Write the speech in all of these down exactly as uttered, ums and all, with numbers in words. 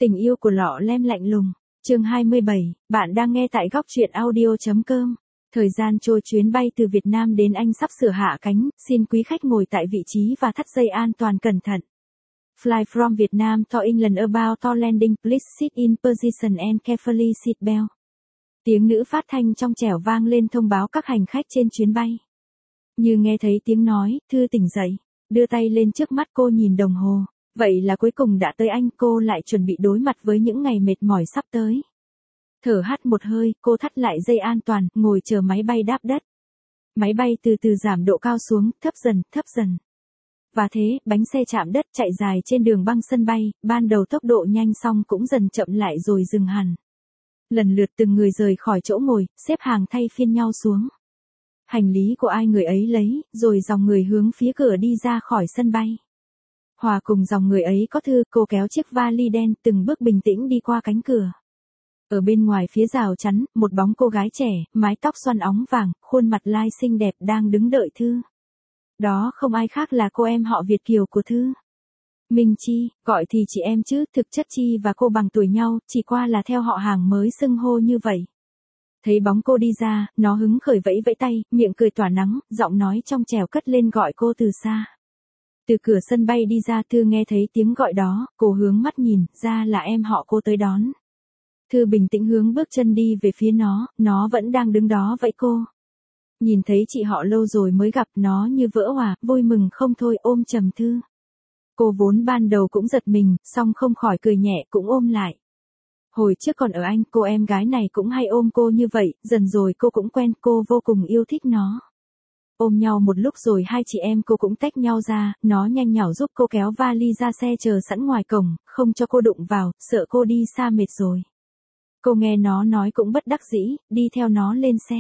Tình yêu của lọ lem lạnh lùng. Chương hai mươi bảy, bạn đang nghe tại góc truyện audio chấm com. Thời gian trôi, chuyến bay từ Việt Nam đến Anh sắp sửa hạ cánh, xin quý khách ngồi tại vị trí và thắt dây an toàn cẩn thận. Fly from Vietnam to England about to landing, please sit in position and carefully seat belt. Tiếng nữ phát thanh trong trẻo vang lên thông báo các hành khách trên chuyến bay. Như nghe thấy tiếng nói, Thư tỉnh dậy, đưa tay lên trước mắt cô nhìn đồng hồ. Vậy là cuối cùng đã tới Anh, cô lại chuẩn bị đối mặt với những ngày mệt mỏi sắp tới. Thở hắt một hơi, cô thắt lại dây an toàn, ngồi chờ máy bay đáp đất. Máy bay từ từ giảm độ cao xuống, thấp dần, thấp dần. Và thế, bánh xe chạm đất chạy dài trên đường băng sân bay, ban đầu tốc độ nhanh xong cũng dần chậm lại rồi dừng hẳn. Lần lượt từng người rời khỏi chỗ ngồi, xếp hàng thay phiên nhau xuống. Hành lý của ai người ấy lấy, rồi dòng người hướng phía cửa đi ra khỏi sân bay. Hòa cùng dòng người ấy có Thư, cô kéo chiếc vali đen từng bước bình tĩnh đi qua cánh cửa. Ở bên ngoài phía rào chắn, một bóng cô gái trẻ, mái tóc xoăn óng vàng, khuôn mặt lai xinh đẹp đang đứng đợi Thư. Đó không ai khác là cô em họ Việt kiều của Thư. Minh Chi, gọi thì chị em chứ, thực chất Chi và cô bằng tuổi nhau, chỉ qua là theo họ hàng mới xưng hô như vậy. Thấy bóng cô đi ra, nó hứng khởi vẫy vẫy tay, miệng cười tỏa nắng, giọng nói trong trẻo cất lên gọi cô từ xa. Từ cửa sân bay đi ra, Thư nghe thấy tiếng gọi đó, cô hướng mắt nhìn, ra là em họ cô tới đón. Thư bình tĩnh hướng bước chân đi về phía nó, nó vẫn đang đứng đó vẫy cô. Nhìn thấy chị họ lâu rồi mới gặp, nó như vỡ òa, vui mừng không thôi ôm chầm Thư. Cô vốn ban đầu cũng giật mình, song không khỏi cười nhẹ cũng ôm lại. Hồi trước còn ở Anh, cô em gái này cũng hay ôm cô như vậy, dần rồi cô cũng quen, cô vô cùng yêu thích nó. Ôm nhau một lúc rồi hai chị em cô cũng tách nhau ra, nó nhanh nhảu giúp cô kéo vali ra xe chờ sẵn ngoài cổng, không cho cô đụng vào, sợ cô đi xa mệt rồi. Cô nghe nó nói cũng bất đắc dĩ, đi theo nó lên xe.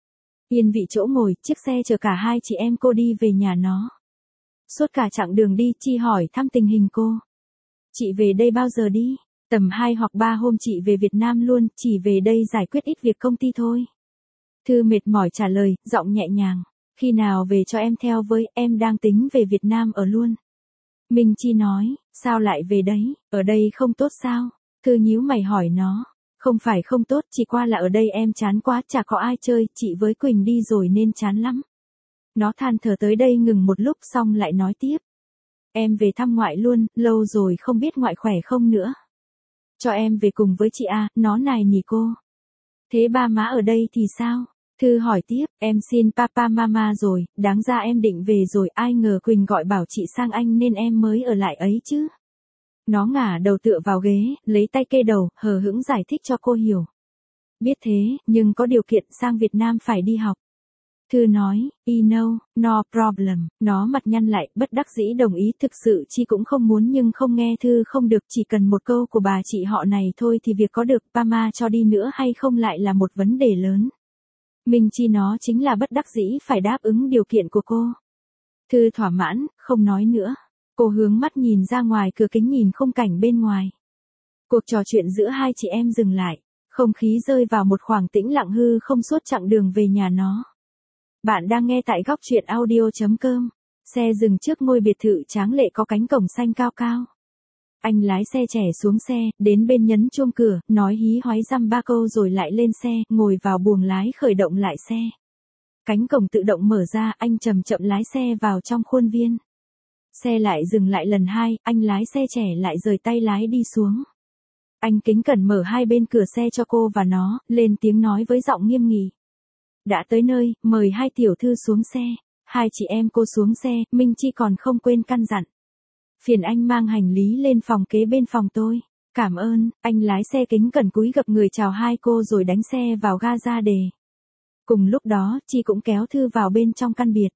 Yên vị chỗ ngồi, chiếc xe chở cả hai chị em cô đi về nhà nó. Suốt cả chặng đường đi, Chi hỏi thăm tình hình cô. Chị về đây bao giờ đi? Tầm hai hoặc ba hôm chị về Việt Nam luôn, chỉ về đây giải quyết ít việc công ty thôi. Thư mệt mỏi trả lời, giọng nhẹ nhàng. Khi nào về cho em theo với, em đang tính về Việt Nam ở luôn. Minh Chi nói, sao lại về đấy, ở đây không tốt sao? Thư nhíu mày hỏi nó, không phải không tốt, chỉ qua là ở đây em chán quá, chả có ai chơi, chị với Quỳnh đi rồi nên chán lắm. Nó than thở tới đây ngừng một lúc xong lại nói tiếp. Em về thăm ngoại luôn, lâu rồi không biết ngoại khỏe không nữa. Cho em về cùng với chị à, nó nài nỉ cô. Thế ba má ở đây thì sao? Thư hỏi tiếp, em xin papa mama rồi, đáng ra em định về rồi, ai ngờ Quỳnh gọi bảo chị sang Anh nên em mới ở lại ấy chứ. Nó ngả đầu tựa vào ghế, lấy tay kê đầu, hờ hững giải thích cho cô hiểu. Biết thế, nhưng có điều kiện sang Việt Nam phải đi học. Thư nói, I know, no problem, nó mặt nhăn lại, bất đắc dĩ đồng ý, thực sự Chi cũng không muốn nhưng không nghe Thư không được, chỉ cần một câu của bà chị họ này thôi thì việc có được Pama cho đi nữa hay không lại là một vấn đề lớn. Minh Chi nó chính là bất đắc dĩ phải đáp ứng điều kiện của cô. Thư thỏa mãn, không nói nữa. Cô hướng mắt nhìn ra ngoài cửa kính nhìn khung cảnh bên ngoài. Cuộc trò chuyện giữa hai chị em dừng lại, không khí rơi vào một khoảng tĩnh lặng hư không suốt chặng đường về nhà nó. Bạn đang nghe tại góc truyện audio chấm com. Xe dừng trước ngôi biệt thự tráng lệ có cánh cổng xanh cao cao. Anh lái xe trẻ xuống xe, đến bên nhấn chuông cửa, nói hí hói dăm ba câu rồi lại lên xe, ngồi vào buồng lái khởi động lại xe. Cánh cổng tự động mở ra, anh chậm chậm lái xe vào trong khuôn viên. Xe lại dừng lại lần hai, anh lái xe trẻ lại rời tay lái đi xuống. Anh kính cẩn mở hai bên cửa xe cho cô và nó, lên tiếng nói với giọng nghiêm nghị. Đã tới nơi, mời hai tiểu thư xuống xe. Hai chị em cô xuống xe, Minh Chi còn không quên căn dặn. Phiền anh mang hành lý lên phòng kế bên phòng tôi. Cảm ơn, anh lái xe kính cẩn cúi gập người chào hai cô rồi đánh xe vào ga ra đề. Cùng lúc đó, Chi cũng kéo Thư vào bên trong căn biệt.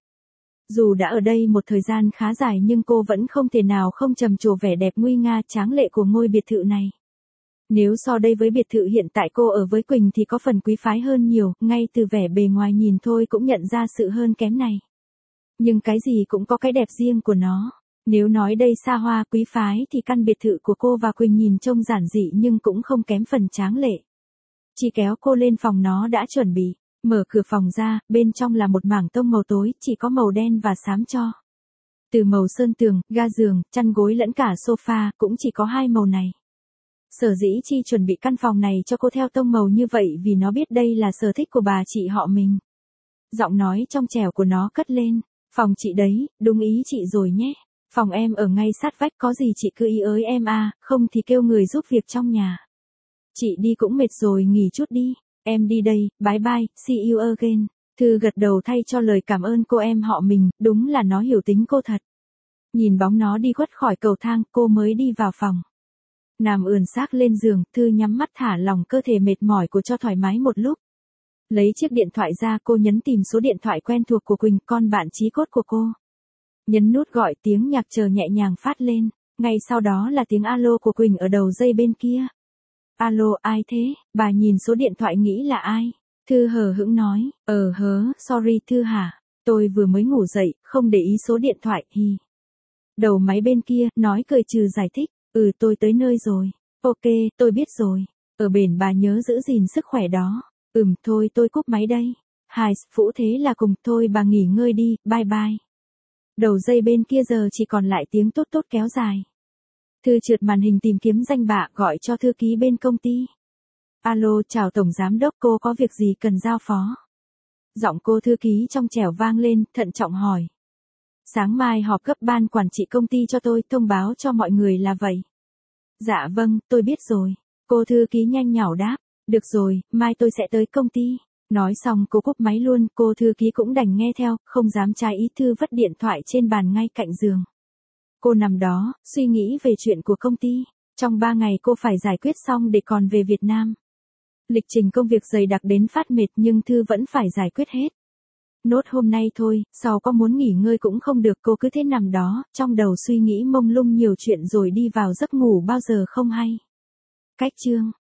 Dù đã ở đây một thời gian khá dài nhưng cô vẫn không thể nào không trầm trồ vẻ đẹp nguy nga tráng lệ của ngôi biệt thự này. Nếu so đây với biệt thự hiện tại cô ở với Quỳnh thì có phần quý phái hơn nhiều, ngay từ vẻ bề ngoài nhìn thôi cũng nhận ra sự hơn kém này. Nhưng cái gì cũng có cái đẹp riêng của nó. Nếu nói đây xa hoa quý phái thì căn biệt thự của cô và Quỳnh nhìn trông giản dị nhưng cũng không kém phần tráng lệ. Chỉ kéo cô lên phòng nó đã chuẩn bị, mở cửa phòng ra, bên trong là một mảng tông màu tối, chỉ có màu đen và xám cho. Từ màu sơn tường, ga giường, chăn gối lẫn cả sofa cũng chỉ có hai màu này. Sở dĩ Chi chuẩn bị căn phòng này cho cô theo tông màu như vậy vì nó biết đây là sở thích của bà chị họ mình. Giọng nói trong trẻo của nó cất lên, phòng chị đấy, đúng ý chị rồi nhé. Phòng em ở ngay sát vách, có gì chị cứ ý ới em à, không thì kêu người giúp việc trong nhà. Chị đi cũng mệt rồi, nghỉ chút đi. Em đi đây, bye bye, see you again. Thư gật đầu thay cho lời cảm ơn cô em họ mình, đúng là nó hiểu tính cô thật. Nhìn bóng nó đi khuất khỏi cầu thang, cô mới đi vào phòng. Nằm ườn xác lên giường, Thư nhắm mắt thả lỏng cơ thể mệt mỏi của cho thoải mái một lúc. Lấy chiếc điện thoại ra, cô nhấn tìm số điện thoại quen thuộc của Quỳnh, con bạn chí cốt của cô. Nhấn nút gọi, tiếng nhạc chờ nhẹ nhàng phát lên, ngay sau đó là tiếng alo của Quỳnh ở đầu dây bên kia. Alo, ai thế? Bà nhìn số điện thoại nghĩ là ai? Thư hờ hững nói, ờ hớ, sorry Thư hả? Tôi vừa mới ngủ dậy, không để ý số điện thoại, hi. Đầu máy bên kia, nói cười trừ giải thích, ừ tôi tới nơi rồi. Ok, tôi biết rồi. Ở bển bà nhớ giữ gìn sức khỏe đó. Ừm, thôi tôi cúp máy đây. Hai, phũ thế là cùng, thôi bà nghỉ ngơi đi, bye bye. Đầu dây bên kia giờ chỉ còn lại tiếng tốt tốt kéo dài. Thư trượt màn hình tìm kiếm danh bạ, gọi cho thư ký bên công ty. Alo, chào tổng giám đốc, cô có việc gì cần giao phó? Giọng cô thư ký trong trẻo vang lên, thận trọng hỏi. Sáng mai họp cấp ban quản trị công ty cho tôi, thông báo cho mọi người là vậy. Dạ vâng, tôi biết rồi. Cô thư ký nhanh nhảu đáp. Được rồi, mai tôi sẽ tới công ty. Nói xong cô cúp máy luôn, cô thư ký cũng đành nghe theo, không dám trái ý. Thư vứt điện thoại trên bàn ngay cạnh giường. Cô nằm đó, suy nghĩ về chuyện của công ty. Trong ba ngày cô phải giải quyết xong để còn về Việt Nam. Lịch trình công việc dày đặc đến phát mệt nhưng Thư vẫn phải giải quyết hết. Nốt hôm nay thôi, sau có muốn nghỉ ngơi cũng không được, cô cứ thế nằm đó, trong đầu suy nghĩ mông lung nhiều chuyện rồi đi vào giấc ngủ bao giờ không hay. Cách chương